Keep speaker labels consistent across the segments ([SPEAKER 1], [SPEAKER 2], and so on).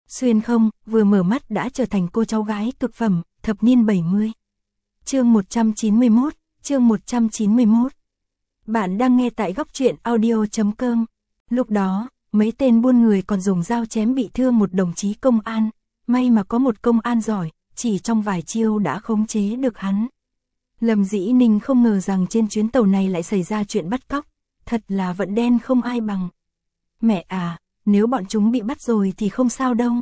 [SPEAKER 1] Xuyên không, vừa mở mắt đã trở thành cô cháu gái cực phẩm, thập niên 70. Chương 191, chương 191. Bạn đang nghe tại góc truyện audio.com. Lúc đó, mấy tên buôn người còn dùng dao chém bị thương một đồng chí công an, may mà có một công an giỏi, chỉ trong vài chiêu đã khống chế được hắn. Lâm Dĩ Ninh không ngờ rằng trên chuyến tàu này lại xảy ra chuyện bắt cóc, thật là vận đen không ai bằng. Mẹ à, nếu bọn chúng bị bắt rồi thì không sao đâu.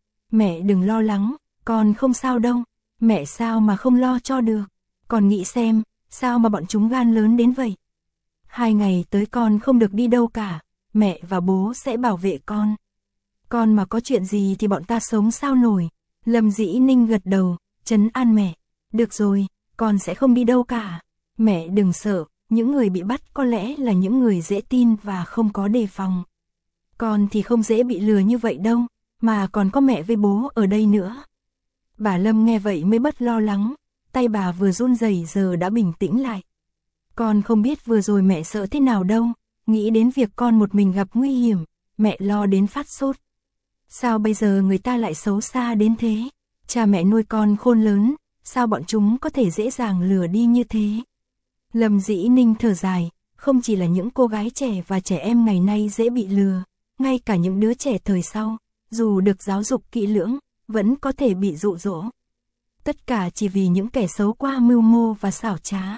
[SPEAKER 1] Mẹ đừng lo lắng, con không sao đâu. Mẹ sao mà không lo cho được. Con nghĩ xem, sao mà bọn chúng gan lớn đến vậy. 2 ngày tới con không được đi đâu cả, mẹ và bố sẽ bảo vệ con. Con mà có chuyện gì thì bọn ta sống sao nổi. Lâm Dĩ Ninh gật đầu, trấn an mẹ. Được rồi, con sẽ không đi đâu cả. Mẹ đừng sợ, những người bị bắt có lẽ là những người dễ tin và không có đề phòng. Con thì không dễ bị lừa như vậy đâu, mà còn có mẹ với bố ở đây nữa. Bà Lâm nghe vậy mới bớt lo lắng, tay bà vừa run rẩy giờ đã bình tĩnh lại. Con không biết vừa rồi mẹ sợ thế nào đâu, nghĩ đến việc con một mình gặp nguy hiểm, mẹ lo đến phát sốt. Sao bây giờ người ta lại xấu xa đến thế? Cha mẹ nuôi con khôn lớn, sao bọn chúng có thể dễ dàng lừa đi như thế? Lâm Dĩ Ninh thở dài, không chỉ là những cô gái trẻ và trẻ em ngày nay dễ bị lừa, ngay cả những đứa trẻ thời sau, dù được giáo dục kỹ lưỡng, vẫn có thể bị dụ dỗ. Tất cả chỉ vì những kẻ xấu qua mưu mô và xảo trá.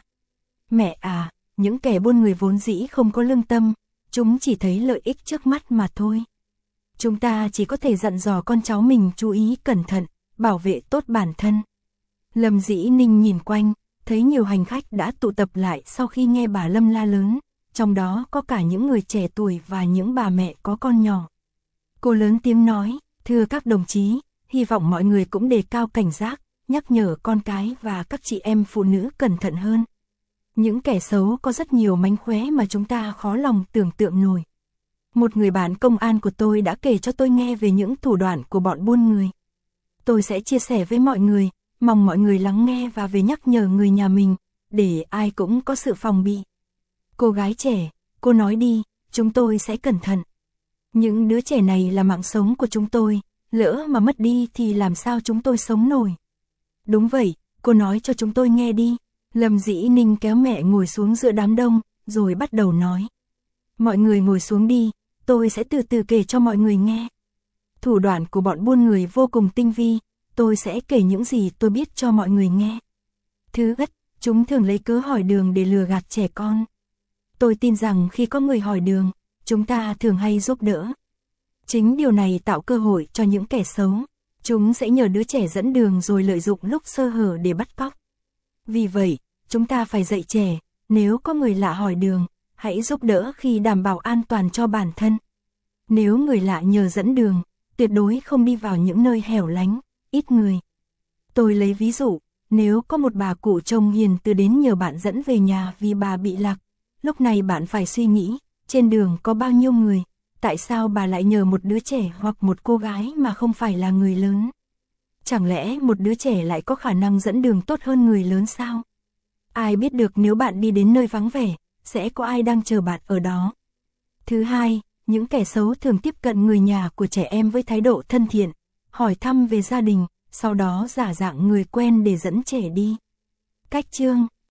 [SPEAKER 1] Mẹ à, những kẻ buôn người vốn dĩ không có lương tâm, chúng chỉ thấy lợi ích trước mắt mà thôi. Chúng ta chỉ có thể dặn dò con cháu mình chú ý cẩn thận, bảo vệ tốt bản thân. Lâm Dĩ Ninh nhìn quanh, thấy nhiều hành khách đã tụ tập lại sau khi nghe bà Lâm la lớn, trong đó có cả những người trẻ tuổi và những bà mẹ có con nhỏ. Cô lớn tiếng nói, thưa các đồng chí, hy vọng mọi người cũng đề cao cảnh giác, nhắc nhở con cái và các chị em phụ nữ cẩn thận hơn. Những kẻ xấu có rất nhiều mánh khóe mà chúng ta khó lòng tưởng tượng nổi. Một người bạn công an của tôi đã kể cho tôi nghe về những thủ đoạn của bọn buôn người. Tôi sẽ chia sẻ với mọi người, mong mọi người lắng nghe và về nhắc nhở người nhà mình, để ai cũng có sự phòng bị. Cô gái trẻ, cô nói đi, chúng tôi sẽ cẩn thận. Những đứa trẻ này là mạng sống của chúng tôi, lỡ mà mất đi thì làm sao chúng tôi sống nổi. Đúng vậy, cô nói cho chúng tôi nghe đi. Lâm Dĩ Ninh kéo mẹ ngồi xuống giữa đám đông, rồi bắt đầu nói. Mọi người ngồi xuống đi, tôi sẽ từ từ kể cho mọi người nghe. Thủ đoạn của bọn buôn người vô cùng tinh vi, tôi sẽ kể những gì tôi biết cho mọi người nghe. Thứ nhất, chúng thường lấy cớ hỏi đường để lừa gạt trẻ con. Tôi tin rằng khi có người hỏi đường, chúng ta thường hay giúp đỡ. Chính điều này tạo cơ hội cho những kẻ xấu. Chúng sẽ nhờ đứa trẻ dẫn đường rồi lợi dụng lúc sơ hở để bắt cóc. Vì vậy, chúng ta phải dạy trẻ, nếu có người lạ hỏi đường, hãy giúp đỡ khi đảm bảo an toàn cho bản thân. Nếu người lạ nhờ dẫn đường, tuyệt đối không đi vào những nơi hẻo lánh, ít người. Tôi lấy ví dụ, nếu có một bà cụ trông hiền từ đến nhờ bạn dẫn về nhà vì bà bị lạc, lúc này bạn phải suy nghĩ, trên đường có bao nhiêu người, tại sao bà lại nhờ một đứa trẻ hoặc một cô gái mà không phải là người lớn? Chẳng lẽ một đứa trẻ lại có khả năng dẫn đường tốt hơn người lớn sao? Ai biết được nếu bạn đi đến nơi vắng vẻ, sẽ có ai đang chờ bạn ở đó. Thứ hai, những kẻ xấu thường tiếp cận người nhà của trẻ em với thái độ thân thiện, hỏi thăm về gia đình, sau đó giả dạng người quen để dẫn trẻ đi. Cách chương